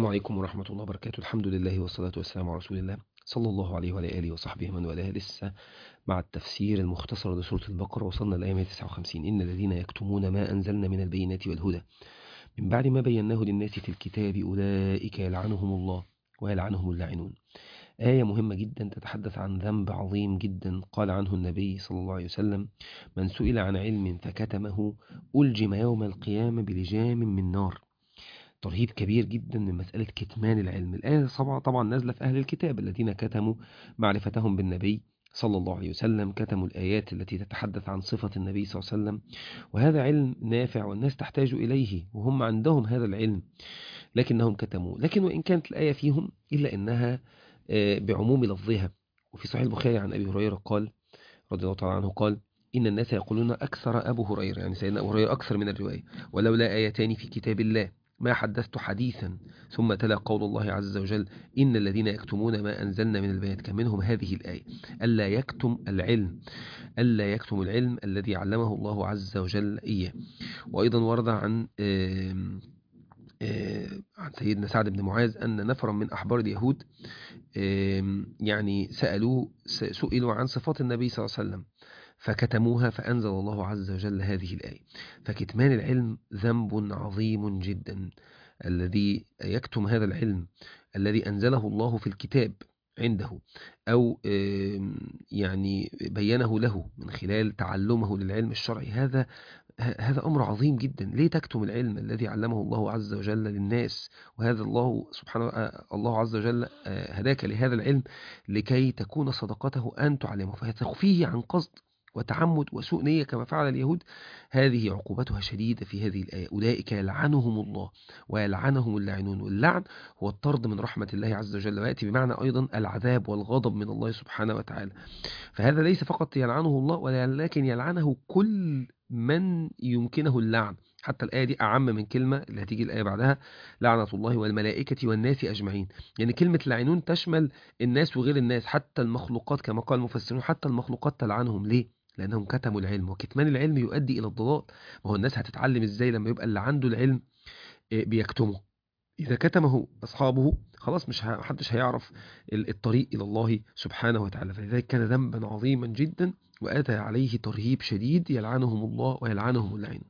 السلام عليكم ورحمة الله وبركاته. الحمد لله والصلاة والسلام على رسول الله صلى الله عليه وعلى آله وصحبه من والاه. لسه مع التفسير المختصر لسورة البقرة، وصلنا الآية 159. إن الذين يكتمون ما أنزلنا من البينات والهدى من بعد ما بيناه للناس في الكتاب أولئك يلعنهم الله ويلعنهم اللاعنون. آية مهمة جدا تتحدث عن ذنب عظيم جدا قال عنه النبي صلى الله عليه وسلم: من سئل عن علم فكتمه ألجم يوم القيامة بلجام من نار. ترهيب كبير جدا من مسألة كتمان العلم. الآية طبعا نازلة في أهل الكتاب الذين كتموا معرفتهم بالنبي صلى الله عليه وسلم، كتموا الآيات التي تتحدث عن صفة النبي صلى الله عليه وسلم، وهذا علم نافع والناس تحتاج إليه وهم عندهم هذا العلم لكنهم كتموا. لكن وإن كانت الآية فيهم إلا أنها بعموم لفظها. وفي صحيح البخاري عن أبي هريرة قال رضي الله تعالى عنه قال: إن الناس يقولون أكثر أبو هريرة، يعني سيدنا أبو هريرة أكثر من الرواية، ولولا آيتان في كتاب الله ما حدثت حديثا. ثم تلا قول الله عز وجل: إن الذين يكتمون ما أنزلنا من البينات، كان منهم هذه الآية: ألا يكتم العلم، ألا يكتم العلم الذي علمه الله عز وجل إياه. وأيضا ورد عن سيدنا سعد بن معاذ أن نفرا من أحبار اليهود يعني سئلوا عن صفات النبي صلى الله عليه وسلم فكتموها، فأنزل الله عز وجل هذه الآية. فكتمان العلم ذنب عظيم جدا. الذي يكتم هذا العلم الذي أنزله الله في الكتاب عنده، أو يعني بينه له من خلال تعلمه للعلم الشرعي، هذا أمر عظيم جدا. ليه تكتم العلم الذي علمه الله عز وجل للناس؟ وهذا الله سبحانه الله عز وجل هداك لهذا العلم لكي تكون صدقته أن تعلمه، فتخفيه عن قصد وتعمد وسوء نية كما فعل اليهود. هذه عقوبتها شديدة في هذه الآية: أولئك يلعنهم الله ويلعنهم اللاعنون. واللعن هو الطرد من رحمة الله عز وجل، ويأتي بمعنى أيضا العذاب والغضب من الله سبحانه وتعالى. فهذا ليس فقط يلعنه الله، ولكن يلعنه كل من يمكنه اللعن. حتى الآية دي أعم من كلمة اللي هتيجي الآية بعدها: لعنة الله والملائكة والناس أجمعين. يعني كلمة لاعنون تشمل الناس وغير الناس، حتى المخلوقات كما قال المفسرون، حتى المخلوقات تلعنهم. ليه؟ لأنهم كتموا العلم، وكتمان العلم يؤدي إلى الضلال. ما هو الناس هتتعلم إزاي لما يبقى اللي عنده العلم بيكتمه؟ إذا كتمه أصحابه خلاص مش محدش هيعرف الطريق إلى الله سبحانه وتعالى. فلذلك كان ذنبا عظيما جدا، وأتى عليه ترهيب شديد: يلعنهم الله ويلعنهم اللاعنون.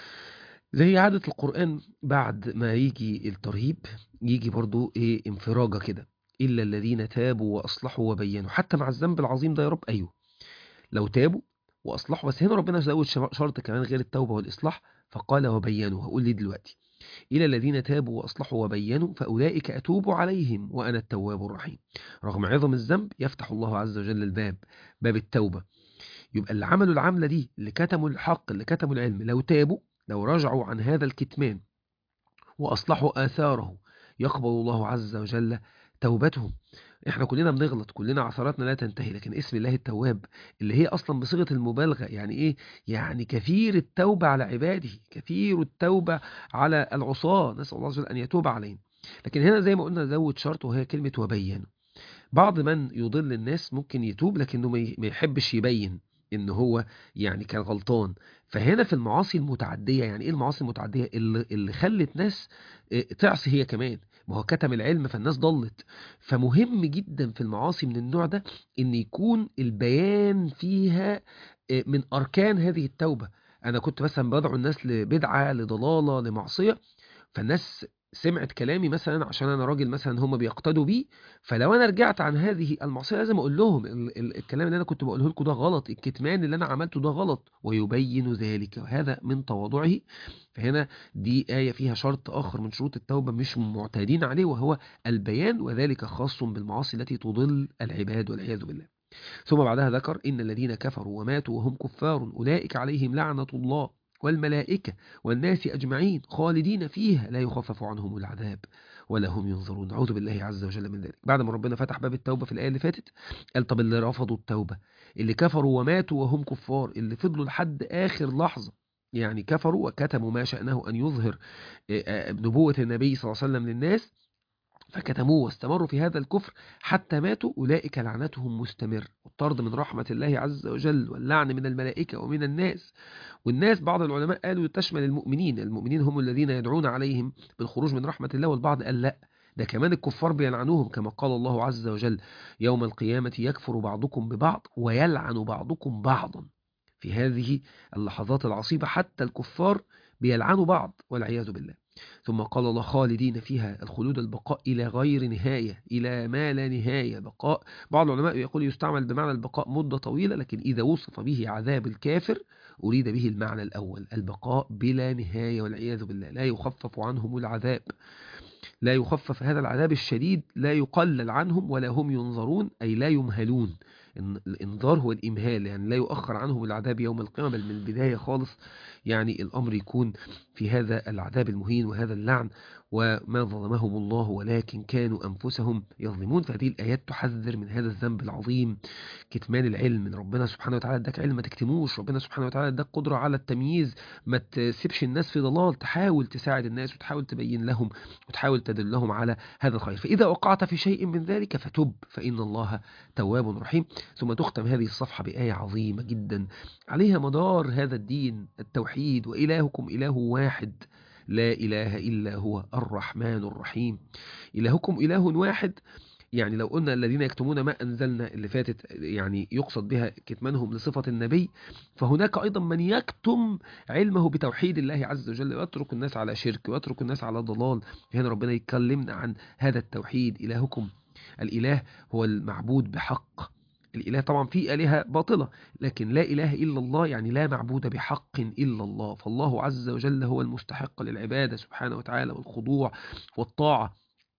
زي عادة القرآن بعد ما يجي الترهيب يجي برضو انفراجة كده: إلا الذين تابوا وأصلحوا وبينوا. حتى مع الذنب العظيم ده يا رب، أيوه لو تابوا وأصلحوا، بس هنا ربنا زود شرط كمان غير التوبة والإصلاح، فقال وبينوا. هقول لي دلوقتي: إلى الذين تابوا وأصلحوا وبينوا فأولئك أتوب عليهم وأنا التواب الرحيم. رغم عظم الذنب يفتح الله عز وجل الباب، باب التوبة. يبقى اللي عملوا العملة دي، اللي كتموا الحق، اللي كتموا العلم، لو تابوا، لو رجعوا عن هذا الكتمان وأصلحوا آثاره، يقبل الله عز وجل توبتهم. احنا كلنا بنغلط، كلنا عثراتنا لا تنتهي، لكن اسم الله التواب اللي هي اصلا بصيغة المبالغة. يعني ايه؟ يعني كثير التوبة على عباده، كثير التوبة على العصاة، نسأل الله عز وجل ان يتوب علينا. لكن هنا زي ما قلنا زود شرط، وهي كلمة وبين. بعض من يضل الناس ممكن يتوب لكنه ما يحبش يبين ان هو يعني كان غلطان. فهنا في المعاصي المتعدية، يعني ايه المعاصي المتعدية؟ اللي خلت ناس تعصي هي كمان. ما هو كتم العلم فالناس ضلت. فمهم جدا في المعاصي من النوع ده ان يكون البيان فيها من اركان هذه التوبة. انا كنت مثلا بدعو الناس لبدعة، لضلالة، لمعصية، فالناس سمعت كلامي مثلا عشان انا راجل مثلا هم بيقتدوا بي، فلو انا رجعت عن هذه المعصيه لازم اقول لهم الكلام اللي انا كنت بقوله لكم ده غلط، الكتمان اللي انا عملته ده غلط، ويبين ذلك، وهذا من تواضعه. فهنا دي آية فيها شرط آخر من شروط التوبة مش معتادين عليه، وهو البيان، وذلك خاص بالمعاصي التي تضل العباد والعياذ بالله. ثم بعدها ذكر: إن الذين كفروا وماتوا وهم كفار أولئك عليهم لعنة الله والملائكة والناس أجمعين خالدين فيها لا يخفف عنهم العذاب ولا هم ينظرون. نعوذ بالله عز وجل من ذلك. بعد ما ربنا فتح باب التوبة في الآية اللي فاتت، قال: طب اللي رفضوا التوبة، اللي كفروا وماتوا وهم كفار، اللي فضلوا لحد آخر لحظة، يعني كفروا وكتموا ما شأنه أن يظهر نبوة النبي صلى الله عليه وسلم للناس، فكتموه واستمروا في هذا الكفر حتى ماتوا، أولئك لعنتهم مستمر، والطرد من رحمة الله عز وجل، واللعن من الملائكة ومن الناس. والناس بعض العلماء قالوا تشمل المؤمنين. المؤمنين هم الذين يدعون عليهم بالخروج من رحمة الله، والبعض قال لا، ده كمان الكفار بيلعنوهم، كما قال الله عز وجل: يوم القيامة يكفر بعضكم ببعض ويلعن بعضكم بعضا. في هذه اللحظات العصيبة حتى الكفار بيلعنوا بعض والعياذ بالله. ثم قال الله: خالدين فيها، الخلود البقاء إلى غير نهاية، إلى ما لا نهاية، بقاء. بعض العلماء يقول يستعمل بمعنى البقاء مدة طويلة، لكن إذا وصف به عذاب الكافر أريد به المعنى الأول، البقاء بلا نهاية والعياذ بالله، لا يخفف عنهم العذاب، لا يخفف هذا العذاب الشديد، لا يقلل عنهم ولا هم ينظرون، أي لا يمهلون. الإنذار هو الإمهال، يعني لا يؤخر عنهم العذاب يوم القيامة، بل من البداية خالص يعني الأمر يكون في هذا العذاب المهين وهذا اللعن. وما ظلمهم الله ولكن كانوا أنفسهم يظلمون. فهذه الآيات تحذر من هذا الذنب العظيم، كتمان العلم. من ربنا سبحانه وتعالى اداك علم ما تكتموش، ربنا سبحانه وتعالى اداك قدرة على التمييز، ما تسيبش الناس في ضلال، تحاول تساعد الناس وتحاول تبين لهم وتحاول تدلهم على هذا الخير. فإذا وقعت في شيء من ذلك فتب، فإن الله تواب رحيم. ثم تختم هذه الصفحة بآية عظيمة جدا عليها مدار هذا الدين، التوحيد: وإلهكم إله واحد لا إله إلا هو الرحمن الرحيم. إلهكم إله واحد، يعني لو قلنا الذين يكتمون ما أنزلنا اللي فاتت، يعني يقصد بها كتمانهم لصفة النبي، فهناك أيضا من يكتم علمه بتوحيد الله عز وجل ويترك الناس على شرك ويترك الناس على ضلال. هنا ربنا يكلمنا عن هذا التوحيد: إلهكم. الإله هو المعبود بحق. الإله طبعا في آلهة باطلة، لكن لا إله إلا الله، يعني لا معبود بحق إلا الله. فالله عز وجل هو المستحق للعبادة سبحانه وتعالى والخضوع والطاعة.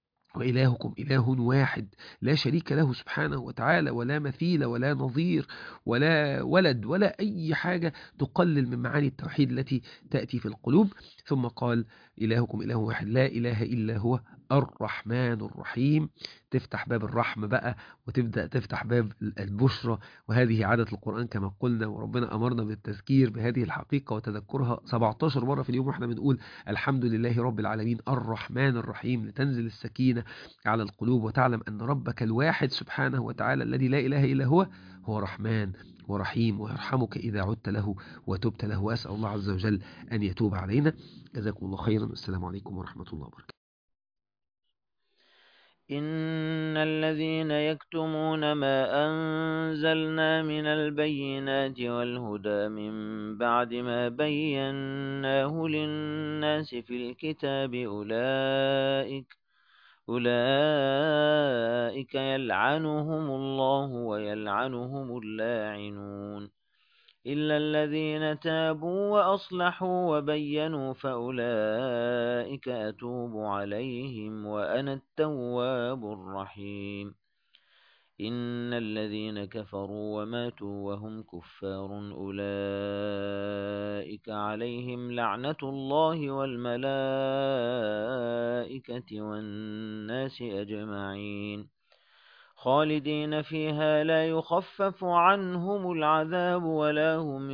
وإلهكم إله واحد لا شريك له سبحانه وتعالى، ولا مثيل ولا نظير ولا ولد ولا أي حاجة تقلل من معاني التوحيد التي تأتي في القلوب. ثم قال: إلهكم إله واحد لا إله إلا هو الرحمن الرحيم. تفتح باب الرحمة بقى، وتبدأ تفتح باب البشرى. وهذه عادة القرآن كما قلنا، وربنا أمرنا بالتذكير بهذه الحقيقة وتذكرها 17 مرة في اليوم، واحنا بنقول الحمد لله رب العالمين الرحمن الرحيم، لتنزل السكينة على القلوب وتعلم أن ربك الواحد سبحانه وتعالى الذي لا إله إلا هو، هو رحمن ورحيم، ويرحمك إذا عدت له وتبت له. وأسأل الله عز وجل أن يتوب علينا. جزاكم الله خيرا، والسلام عليكم ورحمة الله وبركاته. إن الذين يكتمون ما أنزلنا من البينات والهدى من بعد ما بيناه للناس في الكتاب أولئك يلعنهم الله ويلعنهم اللاعنون إلا الذين تابوا وأصلحوا وبينوا فأولئك أتوب عليهم وأنا التواب الرحيم إن الذين كفروا وماتوا وهم كفار أولئك عليهم لعنة الله والملائكة والناس أجمعين خالدين فيها لا يخفف عنهم العذاب ولا هم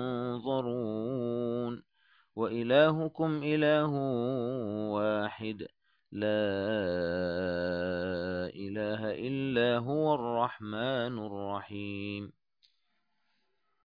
ينظرون وإلهكم إله واحد لا إله إلا هو الرحمن الرحيم